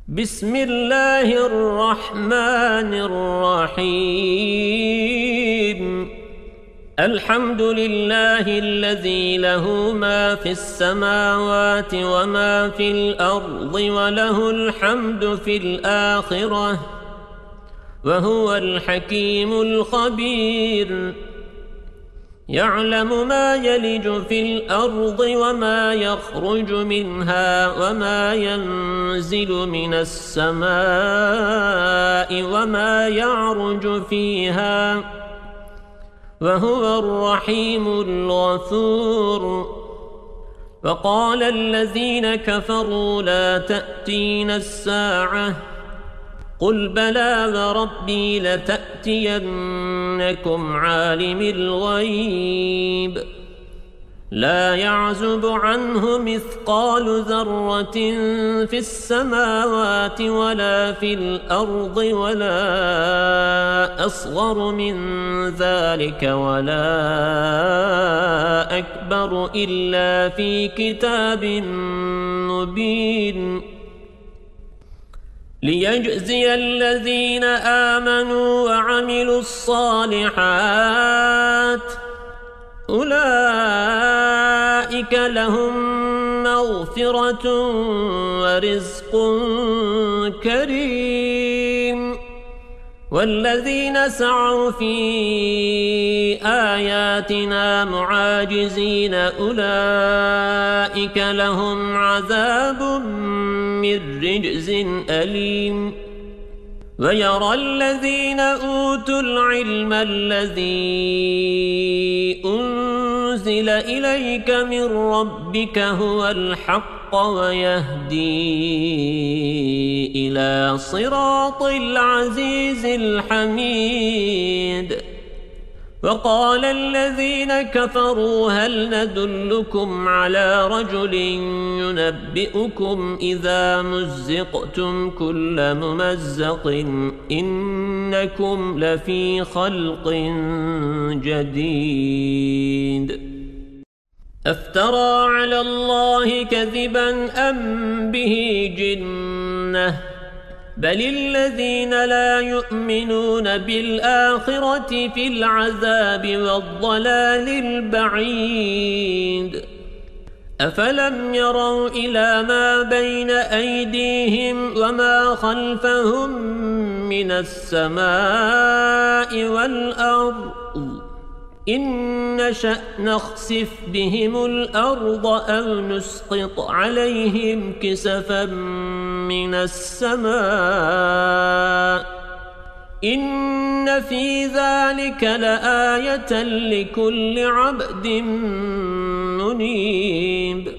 بسم الله الرحمن الرحيم. الحمد لله الذي له ما في السماوات وما في الأرض وله الحمد في الآخرة وهو الحكيم الخبير. يعلم ما يلج في الأرض وما يخرج منها وما ينزل من السماء وما يعرج فيها وهو الرحيم الغفور. وقال الذين كفروا لا تأتينا الساعة قل بلى وربي لتأتينكم عالم الغيب لا يعزب عنه مثقال ذرة في السماوات ولا في الأرض ولا أصغر من ذلك ولا أكبر إلا في كتاب مبين. ليجزي الذين آمنوا وعملوا الصالحات أولئك لهم مغفرة ورزق كريم. والذين سعوا في آياتنا معاجزين أولئك لهم عذاب من رجز أليم. ويرى الذين أوتوا العلم الذي أنزل إليك من ربك هو الحق ويهدي إلى صراط العزيز الحميد. وقال الذين كفروا هل ندلكم على رجل ينبئكم إذا مزقتم كل ممزق إنكم لفي خلق جديد. أفترى على الله كذبا أم به جنة بل الذين لا يؤمنون بالآخرة في العذاب والضلال البعيد. أفلم يروا إلى ما بين أيديهم وما خلفهم من السماء والأرض إن نشأ نخسف بهم الأرض أو نسقط عليهم كسفا من السماء إن في ذلك لآية لكل عبد منيب.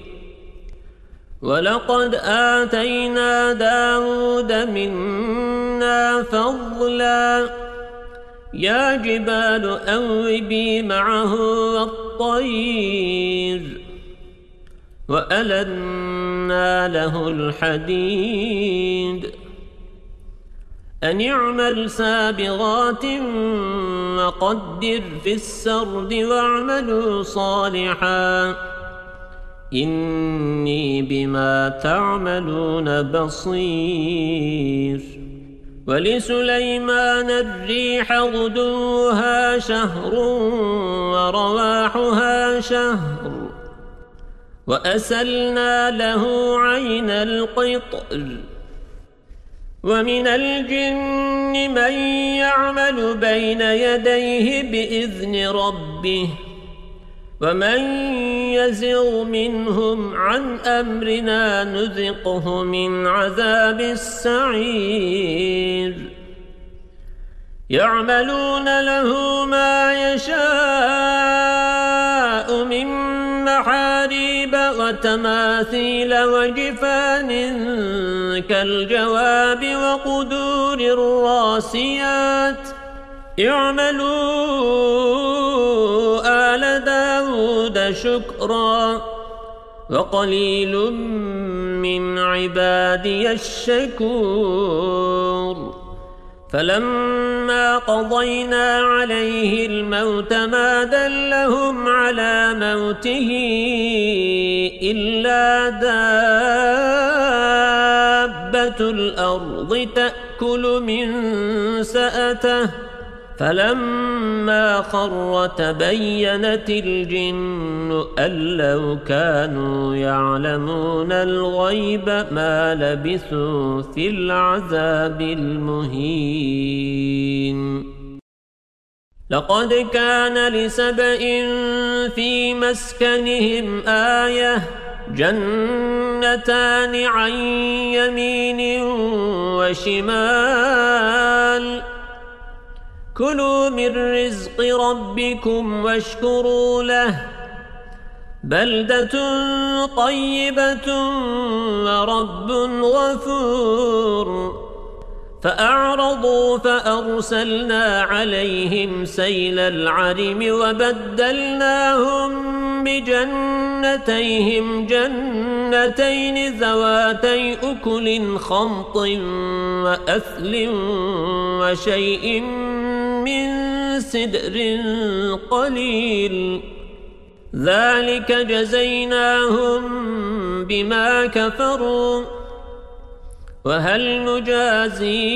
ولقد آتينا داود منا فضلا يا جبال أوبي معه والطير وألنا له الحديد أن اعمل سابغات وقدر في السرد واعملوا صالحا إني بما تعملون بصير. ولسليمان الريح غدوها شهر ورواحها شهر وأسلنا له عين القطر. ومن الجن من يعمل بين يديه بإذن ربه ومن يزغ منهم عن أمرنا نذقه من عذاب السعير. يعملون له ما يشاء من محاريب وتماثيل وجفان كالجواب وقدور الراسيات اعملوا آل داود شكرا وقليل من عبادي الشكور. فلما قضينا عليه الموت ما دلهم على موته إلا دابة دابة الأرض تأكل من سأته فلما خر تبينت الجن أن لو كانوا يعلمون الغيب ما لبثوا في العذاب المهين. لقد كان لسبإ في مسكنهم آية جنتان عن يمين وشمال كلوا من رزق ربكم واشكروا له بلدة طيبة ورب غفور. فأعرضوا فأرسلنا عليهم سيل العرم وبدلناهم بجنتيهم جنتين ذواتي أكل خمط وأثل وشيء من سدر قليل ذلك جزيناهم بما كفروا وهل نجازي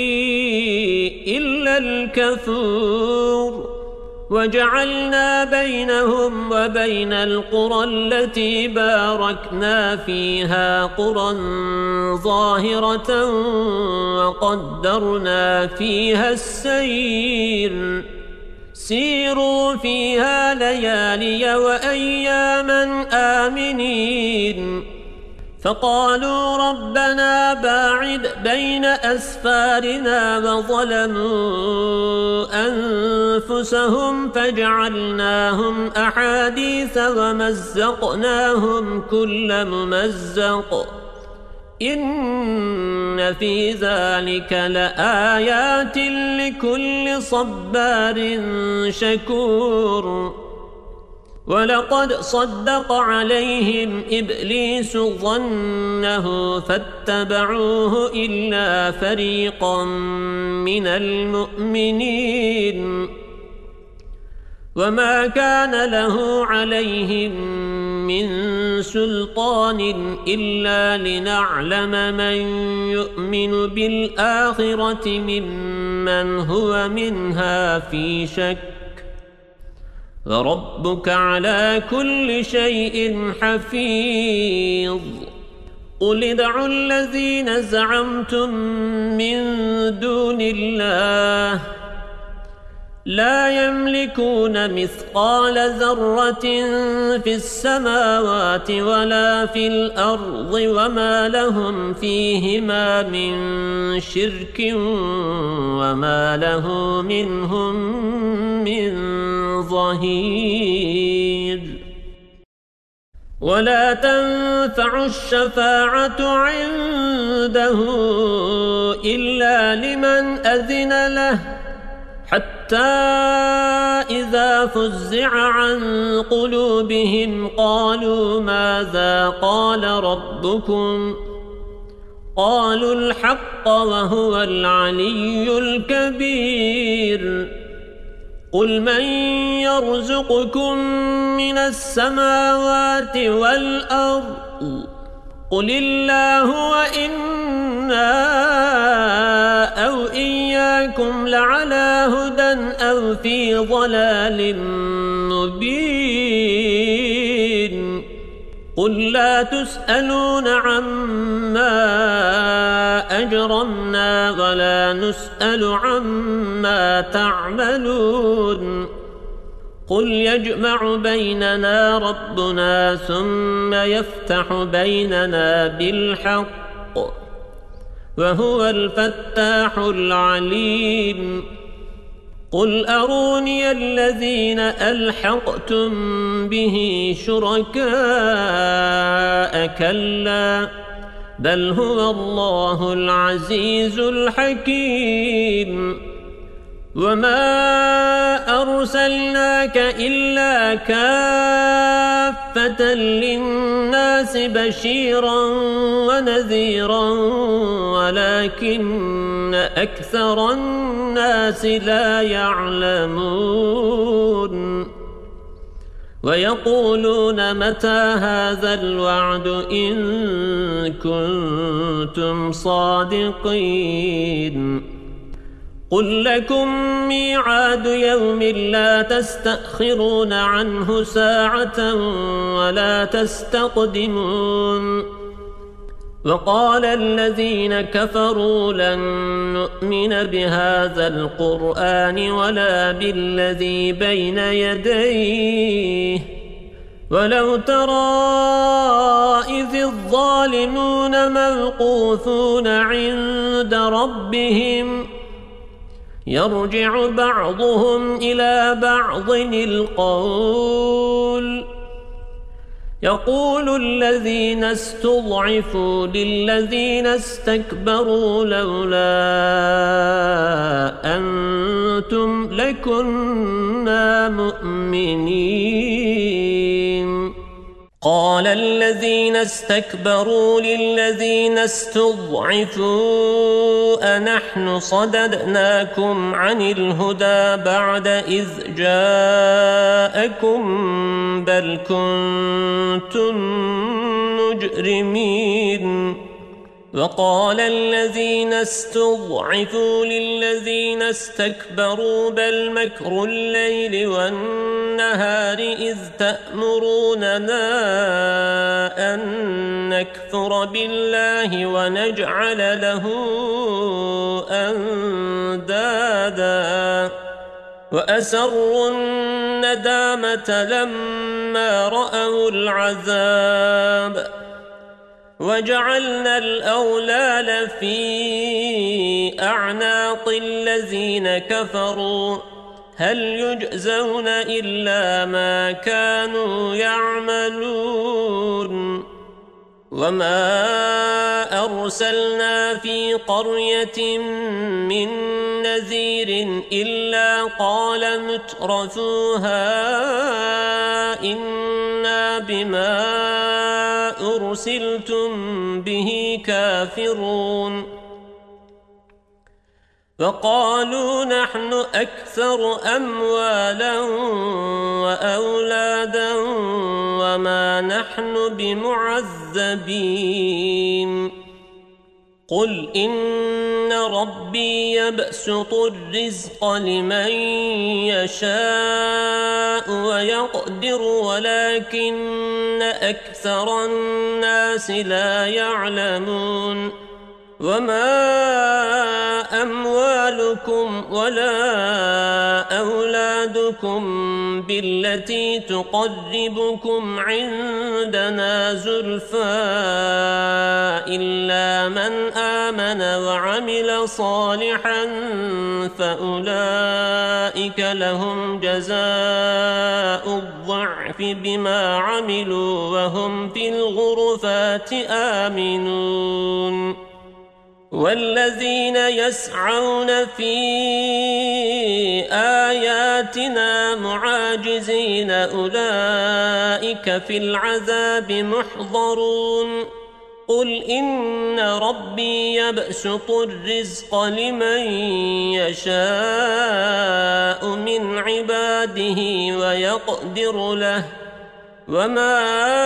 إلا الكفور. وجعلنا بينهم وبين القرى التي باركنا فيها قرى ظاهرة وقدرنا فيها السير سيروا فيها ليالي وأياما آمنين. فقالوا ربنا باعد بين أسفارنا وظلموا أنفسهم فجعلناهم أحاديث ومزقناهم كل ممزق إن في ذلك لآيات لكل صبار شكور. ولقد صدق عليهم إبليس ظنه فاتبعوه إلا فريقا من المؤمنين وما كان له عليهم من سلطان إلا لنعلم من يؤمن بالآخرة ممن هو منها في شك وربك على كل شيء حفيظ. قل ادعوا الذين زعمتم من دون الله لا يملكون مثقال ذرة في السماوات ولا في الأرض وما لهم فيهما من شرك وما له منهم من ظهير. ولا تنفع الشفاعة عنده إلا لمن أذن له حتى إذا فزع عن قلوبهم قالوا ماذا قال ربكم قالوا الحق وهو العلي الكبير. قل من يرزقكم من السماوات والأرض قل الله وإنا أو إياكم لعلى هدى أو في ضلال مبين. قل لا تسألون عما أجرمنا ولا نسأل عما تعملون. قل يجمع بيننا ربنا ثم يفتح بيننا بالحق وهو الفتاح العليم. قل أروني الذين ألحقتم به شركاء كلا بل هو الله العزيز الحكيم. وما أرسلناك إلا كافة للناس بشيرا ونذيرا ولكن أكثر الناس لا يعلمون. ويقولون متى هذا الوعد إن كنتم صادقين قل لكم ميعاد يوم لا تستأخرون عنه ساعة ولا تستقدمون وقال الذين كفروا لن نؤمن بهذا القرآن ولا بالذي بين يديه ولو ترى إذ الظالمون موقوفون عند ربهم يرجع بعضهم إلى بعض القول يقول الذين استضعفوا للذين استكبروا لولا أنتم لكنا مؤمنين قال الذين استكبروا للذين استضعفوا أنحن صددناكم عن الهدى بعد إذ جاءكم بل كنتم مجرمين وقال الذين استضعفوا للذين استكبروا بل مكر الليل والنهار إذ تأمروننا أن نكفر بالله ونجعل له أندادا وأسروا الندامة لما رأوا العذاب وجعلنا الأغلال في أعناق الذين كفروا هل يجزون إلا ما كانوا يعملون وما أرسلنا في قرية من نذير إلا قال مترفوها إنا بما أرسلتم به كافرون وقالوا نحن أكثر أموالا وأولادا وما نحن بمعذبين قل إن ربي يبسط الرزق لمن يشاء ويقدر ولكن أكثر الناس لا يعلمون وما أموالكم ولا أولادكم بالتي تقربكم عندنا زلفى إلا من آمن وعمل صالحا فأولئك لهم جزاء الضعف بما عملوا وهم في الغرفات آمنون والذين يسعون في آياتنا معاجزين أولئك في العذاب محضرون قل إن ربي يبسط الرزق لمن يشاء من عباده ويقدر له وما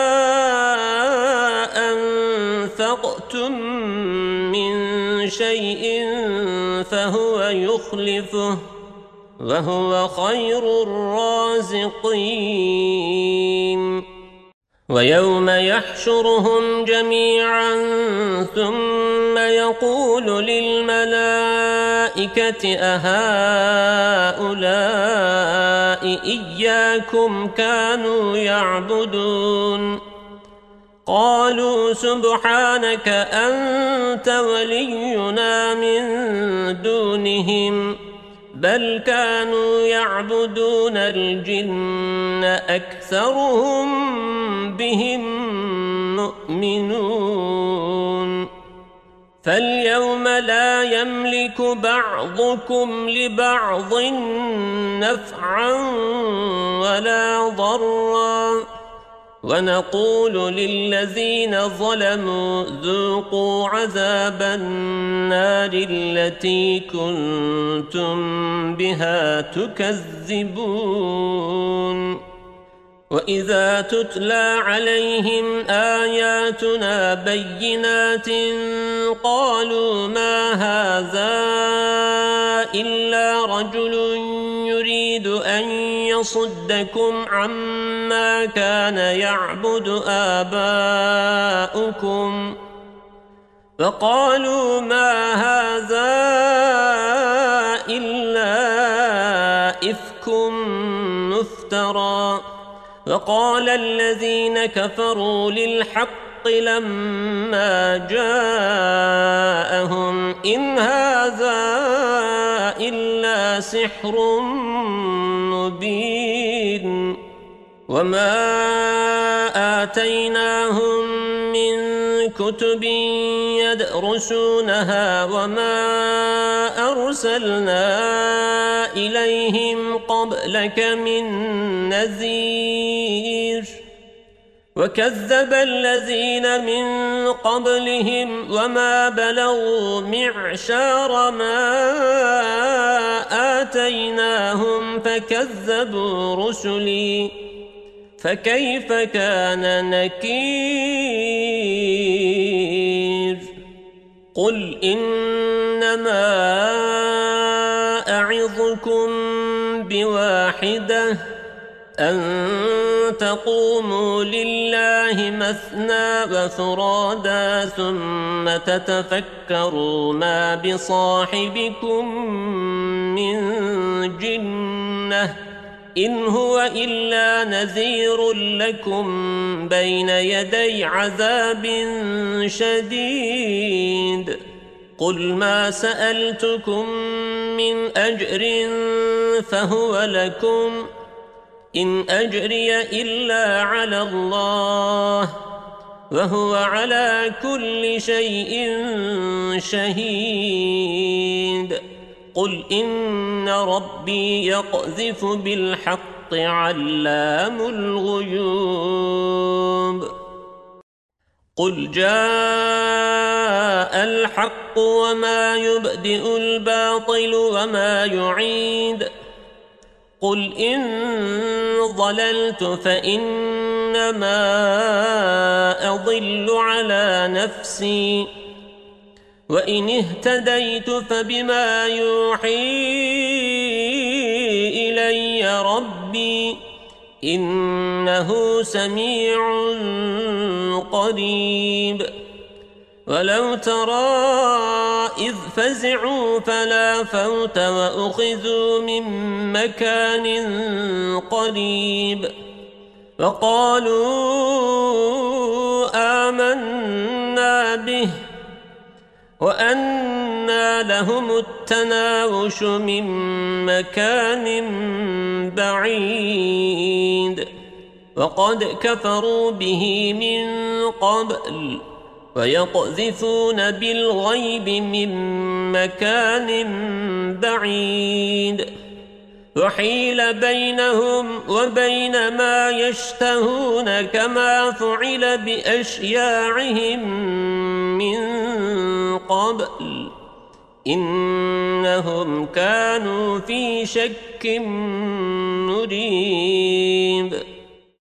أنفقتم من شيء فهو يخلفه وهو خير الرازقين ويوم يحشرهم جميعا ثم يقول للملائكة أهؤلاء إياكم كانوا يعبدون قالوا سبحانك أنت ولينا من دونهم بل كانوا يعبدون الجن أكثرهم بهم مؤمنون فاليوم لا يملك بعضكم لبعض نفعا ولا ضرا ونقول للذين ظلموا ذوقوا عذاب النار التي كنتم بها تكذبون وإذا تتلى عليهم آياتنا بينات قالوا ما هذا إلا رجل يريد أن يصدكم عما كان يعبد آباؤكم فقالوا ما هذا إلا إفك مفترى وقال الذين كفروا للحق لما جاءهم إن هذا إلا سحر مبين وما آتيناهم من كتب يدرسونها وما أرسلنا إليهم قبلك من نذير وكذب الذين من قبلهم وما بلغوا معشار ما آتيناهم فكذبوا رسلي فكيف كان نكير قل إنما أعظكم بواحدة أن تقوموا لله مثنى وفرادا ثم تتفكروا ما بصاحبكم من جنة إن هو إلا نذير لكم بين يدي عذاب شديد قل ما سألتكم من أجر فهو لكم إن أجري إلا على الله وهو على كل شيء شهيد قل إن ربي يقذف بالحق علام الغيوب قل جاء الحق وما يبدئ الباطل وما يعيد قل إن ضللت فإنما أضل على نفسي وإن اهتديت فبما يوحي إلي ربي إنه سميع قريب ولو ترى إذ فزعوا فلا فوت وأخذوا من مكان قريب وقالوا آمنا به وأنى لهم التناوش من مكان بعيد وقد كفروا به من قبل ويقذفون بالغيب من مكان بعيد وحيل بينهم وبين ما يشتهون كما فعل بأشياعهم من قبل إنهم كانوا في شك مريب